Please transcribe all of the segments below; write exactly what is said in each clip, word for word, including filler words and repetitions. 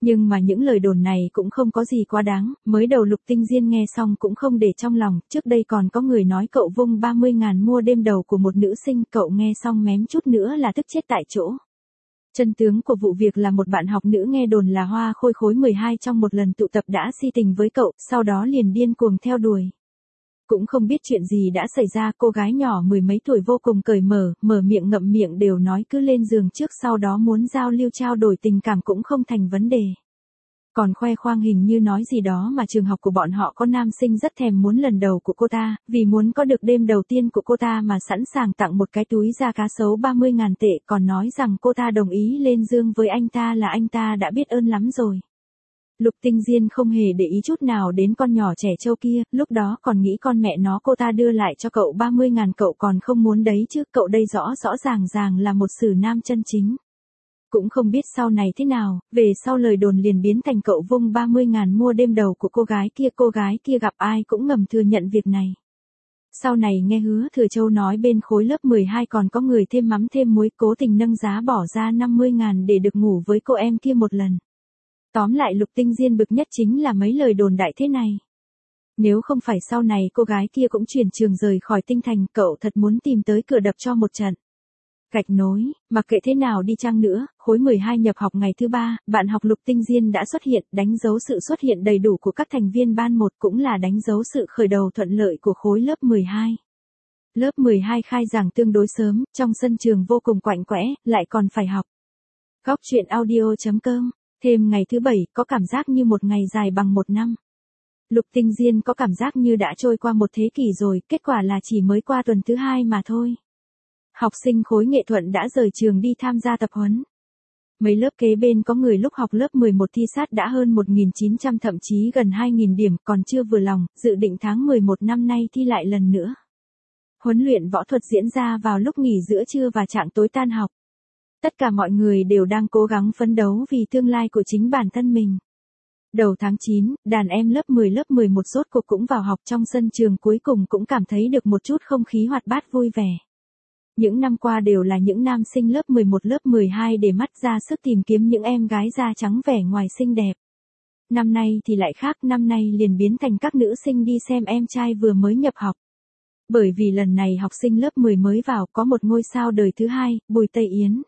Nhưng mà những lời đồn này cũng không có gì quá đáng, mới đầu Lục Tinh Diên nghe xong cũng không để trong lòng, trước đây còn có người nói cậu vung ba mươi ngàn mua đêm đầu của một nữ sinh, cậu nghe xong mém chút nữa là tức chết tại chỗ. Chân tướng của vụ việc là một bạn học nữ nghe đồn là Hoa Khôi khối mười hai trong một lần tụ tập đã si tình với cậu, sau đó liền điên cuồng theo đuổi. Cũng không biết chuyện gì đã xảy ra, cô gái nhỏ mười mấy tuổi vô cùng cởi mở, mở miệng ngậm miệng đều nói cứ lên giường trước sau đó muốn giao lưu trao đổi tình cảm cũng không thành vấn đề. Còn khoe khoang hình như nói gì đó mà trường học của bọn họ có nam sinh rất thèm muốn lần đầu của cô ta, vì muốn có được đêm đầu tiên của cô ta mà sẵn sàng tặng một cái túi da cá sấu ba mươi ngàn tệ, còn nói rằng cô ta đồng ý lên giường với anh ta là anh ta đã biết ơn lắm rồi. Lục Tinh Diên không hề để ý chút nào đến con nhỏ trẻ trâu kia, lúc đó còn nghĩ con mẹ nó cô ta đưa lại cho cậu ba mươi ngàn cậu còn không muốn đấy chứ, cậu đây rõ rõ ràng ràng là một sử nam chân chính. Cũng không biết sau này thế nào, về sau lời đồn liền biến thành cậu vung ba mươi ngàn mua đêm đầu của cô gái kia, cô gái kia gặp ai cũng ngầm thừa nhận việc này. Sau này nghe Hứa Thừa Châu nói bên khối lớp mười hai còn có người thêm mắm thêm muối cố tình nâng giá bỏ ra năm mươi ngàn để được ngủ với cô em kia một lần. Tóm lại Lục Tinh Diên bực nhất chính là mấy lời đồn đại thế này. Nếu không phải sau này cô gái kia cũng chuyển trường rời khỏi Tinh Thành, cậu thật muốn tìm tới cửa đập cho một trận. Gạch nối, mặc kệ thế nào đi chăng nữa, khối mười hai nhập học ngày thứ ba, bạn học Lục Tinh Diên đã xuất hiện, đánh dấu sự xuất hiện đầy đủ của các thành viên ban một cũng là đánh dấu sự khởi đầu thuận lợi của khối lớp mười hai. Lớp mười hai khai giảng tương đối sớm, trong sân trường vô cùng quạnh quẽ, lại còn phải học. Góc truyện audio chấm com. Thêm ngày thứ bảy, có cảm giác như một ngày dài bằng một năm. Lục Tinh Diên có cảm giác như đã trôi qua một thế kỷ rồi, kết quả là chỉ mới qua tuần thứ hai mà thôi. Học sinh khối nghệ thuật đã rời trường đi tham gia tập huấn. Mấy lớp kế bên có người lúc học lớp mười một thi sát đã hơn một nghìn chín trăm thậm chí gần hai nghìn điểm, còn chưa vừa lòng, dự định tháng mười một năm nay thi lại lần nữa. Huấn luyện võ thuật diễn ra vào lúc nghỉ giữa trưa và trạng tối tan học. Tất cả mọi người đều đang cố gắng phấn đấu vì tương lai của chính bản thân mình. Đầu tháng chín, đàn em lớp mười lớp mười một rốt cuộc cũng vào học, trong sân trường cuối cùng cũng cảm thấy được một chút không khí hoạt bát vui vẻ. Những năm qua đều là những nam sinh lớp mười một lớp mười hai để mắt ra sức tìm kiếm những em gái da trắng vẻ ngoài xinh đẹp. Năm nay thì lại khác, năm nay liền biến thành các nữ sinh đi xem em trai vừa mới nhập học. Bởi vì lần này học sinh lớp mười mới vào có một ngôi sao đời thứ hai, Bùi Tây Yến.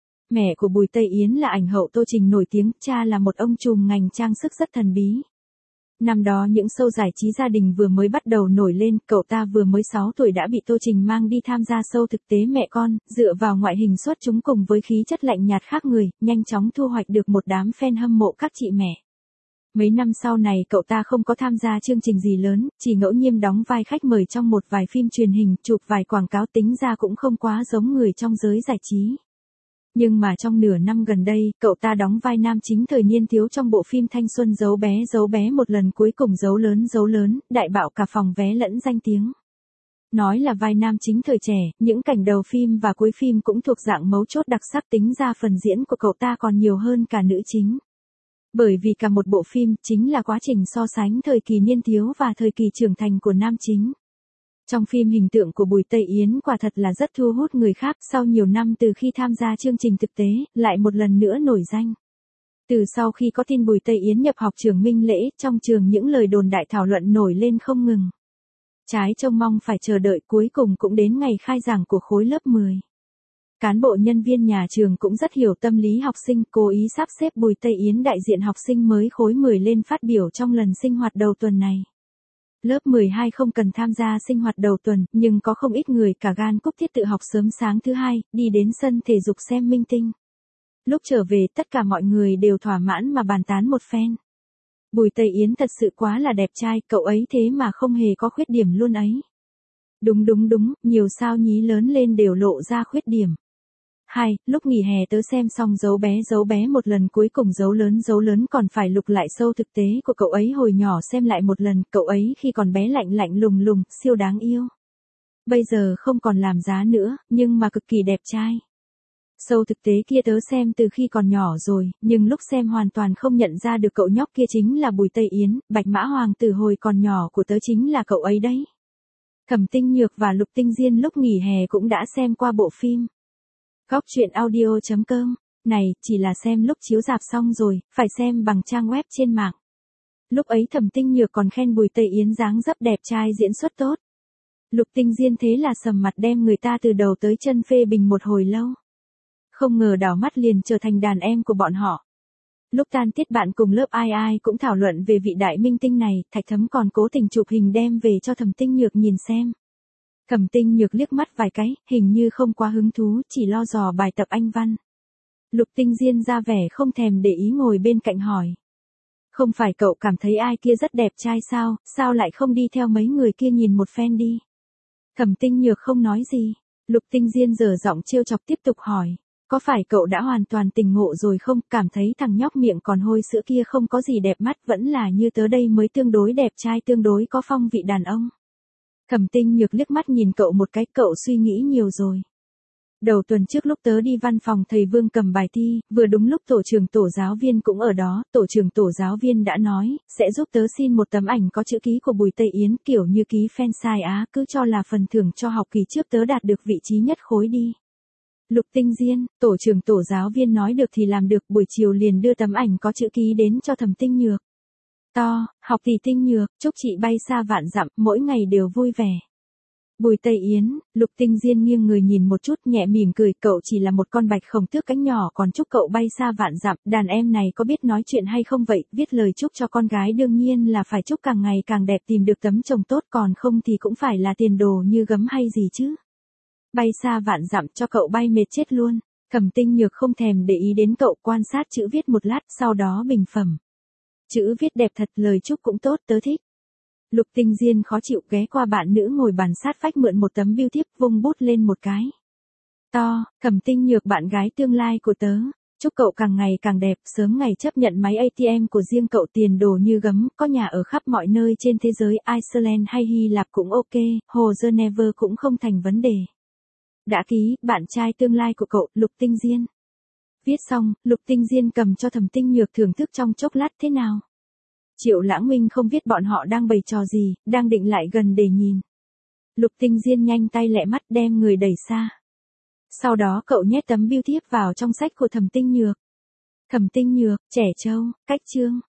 Mẹ của Bùi Tây Yến là ảnh hậu Tô Trình nổi tiếng, cha là một ông trùm ngành trang sức rất thần bí. Năm đó những show giải trí gia đình vừa mới bắt đầu nổi lên, cậu ta vừa mới sáu tuổi đã bị Tô Trình mang đi tham gia show thực tế mẹ con, dựa vào ngoại hình xuất chúng cùng với khí chất lạnh nhạt khác người, nhanh chóng thu hoạch được một đám fan hâm mộ các chị mẹ. Mấy năm sau này cậu ta không có tham gia chương trình gì lớn, chỉ ngẫu nhiên đóng vai khách mời trong một vài phim truyền hình, chụp vài quảng cáo, tính ra cũng không quá giống người trong giới giải trí. Nhưng mà trong nửa năm gần đây, cậu ta đóng vai nam chính thời niên thiếu trong bộ phim thanh xuân Dấu bé Dấu bé một lần cuối cùng Dấu lớn Dấu lớn, đại bạo cả phòng vé lẫn danh tiếng. Nói là vai nam chính thời trẻ, những cảnh đầu phim và cuối phim cũng thuộc dạng mấu chốt đặc sắc, tính ra phần diễn của cậu ta còn nhiều hơn cả nữ chính. Bởi vì cả một bộ phim chính là quá trình so sánh thời kỳ niên thiếu và thời kỳ trưởng thành của nam chính. Trong phim hình tượng của Bùi Tây Yến quả thật là rất thu hút người khác, sau nhiều năm từ khi tham gia chương trình thực tế, lại một lần nữa nổi danh. Từ sau khi có tin Bùi Tây Yến nhập học trường Minh Lễ, trong trường những lời đồn đại thảo luận nổi lên không ngừng. Trái trông mong phải chờ đợi, cuối cùng cũng đến ngày khai giảng của khối lớp mười. Cán bộ nhân viên nhà trường cũng rất hiểu tâm lý học sinh, cố ý sắp xếp Bùi Tây Yến đại diện học sinh mới khối mười lên phát biểu trong lần sinh hoạt đầu tuần này. Lớp mười hai không cần tham gia sinh hoạt đầu tuần, nhưng có không ít người cả gan cúp tiết tự học sớm sáng thứ hai, đi đến sân thể dục xem minh tinh. Lúc trở về tất cả mọi người đều thỏa mãn mà bàn tán một phen. Bùi Tây Yến thật sự quá là đẹp trai, cậu ấy thế mà không hề có khuyết điểm luôn ấy. Đúng đúng đúng, nhiều sao nhí lớn lên đều lộ ra khuyết điểm. Hai, lúc nghỉ hè tớ xem xong Dấu bé Dấu bé một lần cuối cùng Dấu lớn Dấu lớn còn phải lục lại show thực tế của cậu ấy hồi nhỏ xem lại một lần, cậu ấy khi còn bé lạnh lạnh lùng lùng, siêu đáng yêu. Bây giờ không còn làm giá nữa, nhưng mà cực kỳ đẹp trai. Show thực tế kia tớ xem từ khi còn nhỏ rồi, nhưng lúc xem hoàn toàn không nhận ra được cậu nhóc kia chính là Bùi Tây Yến, Bạch Mã Hoàng từ hồi còn nhỏ của tớ chính là cậu ấy đấy. Thẩm Tinh Nhược và Lục Tinh Diên lúc nghỉ hè cũng đã xem qua bộ phim. Góc truyện audio chấm com này, chỉ là xem lúc chiếu rạp xong rồi, phải xem bằng trang web trên mạng. Lúc ấy Thẩm Tinh Nhược còn khen Bùi Tây Yến dáng dấp đẹp trai diễn xuất tốt. Lục Tinh Diên thế là sầm mặt đem người ta từ đầu tới chân phê bình một hồi lâu. Không ngờ đảo mắt liền trở thành đàn em của bọn họ. Lúc tan tiết bạn cùng lớp ai ai cũng thảo luận về vị đại minh tinh này, Thạch Thấm còn cố tình chụp hình đem về cho Thẩm Tinh Nhược nhìn xem. Thẩm Tinh Nhược liếc mắt vài cái, hình như không quá hứng thú, chỉ lo dò bài tập Anh văn. Lục Tinh Diên ra vẻ không thèm để ý ngồi bên cạnh hỏi. Không phải cậu cảm thấy ai kia rất đẹp trai sao, sao lại không đi theo mấy người kia nhìn một phen đi? Thẩm Tinh Nhược không nói gì. Lục Tinh Diên giở giọng trêu chọc tiếp tục hỏi. Có phải cậu đã hoàn toàn tỉnh ngộ rồi không, cảm thấy thằng nhóc miệng còn hôi sữa kia không có gì đẹp mắt, vẫn là như tớ đây mới tương đối đẹp trai, tương đối có phong vị đàn ông. Thẩm Tinh Nhược liếc mắt nhìn cậu một cái, cậu suy nghĩ nhiều rồi. Đầu tuần trước lúc tớ đi văn phòng thầy Vương cầm bài thi, vừa đúng lúc tổ trưởng tổ giáo viên cũng ở đó, tổ trưởng tổ giáo viên đã nói, sẽ giúp tớ xin một tấm ảnh có chữ ký của Bùi Tây Yến, kiểu như ký fan sai á, cứ cho là phần thưởng cho học kỳ trước tớ đạt được vị trí nhất khối đi. Lục Tinh Diên, tổ trưởng tổ giáo viên nói được thì làm được, buổi chiều liền đưa tấm ảnh có chữ ký đến cho Thẩm Tinh Nhược. To, học tỷ Tinh Nhược, chúc chị bay xa vạn dặm, mỗi ngày đều vui vẻ. Bùi Tây Yến, Lục Tinh Diên nghiêng người nhìn một chút nhẹ mỉm cười, cậu chỉ là một con bạch khổng tước cánh nhỏ còn chúc cậu bay xa vạn dặm, đàn em này có biết nói chuyện hay không vậy, viết lời chúc cho con gái đương nhiên là phải chúc càng ngày càng đẹp, tìm được tấm chồng tốt, còn không thì cũng phải là tiền đồ như gấm hay gì chứ. Bay xa vạn dặm cho cậu bay mệt chết luôn. Thẩm Tinh Nhược không thèm để ý đến cậu, quan sát chữ viết một lát, sau đó bình phẩm. Chữ viết đẹp thật, lời chúc cũng tốt, tớ thích. Lục Tinh Diên khó chịu ghé qua bạn nữ ngồi bàn sát vách mượn một tấm bưu thiếp, vung bút lên một cái. To, Thẩm Tinh Nhược bạn gái tương lai của tớ, chúc cậu càng ngày càng đẹp, sớm ngày chấp nhận máy a tê em của riêng cậu, tiền đồ như gấm, có nhà ở khắp mọi nơi trên thế giới, Iceland hay Hy Lạp cũng ok, hồ Geneva cũng không thành vấn đề. Đã ký, bạn trai tương lai của cậu, Lục Tinh Diên. Viết xong, Lục Tinh Diên cầm cho Thẩm Tinh Nhược thưởng thức trong chốc lát, thế nào? Triệu Lãng Minh không biết bọn họ đang bày trò gì, đang định lại gần để nhìn. Lục Tinh Diên nhanh tay lẹ mắt đem người đẩy xa. Sau đó cậu nhét tấm bưu thiếp vào trong sách của Thẩm Tinh Nhược. Thẩm Tinh Nhược, trẻ trâu, cách chương.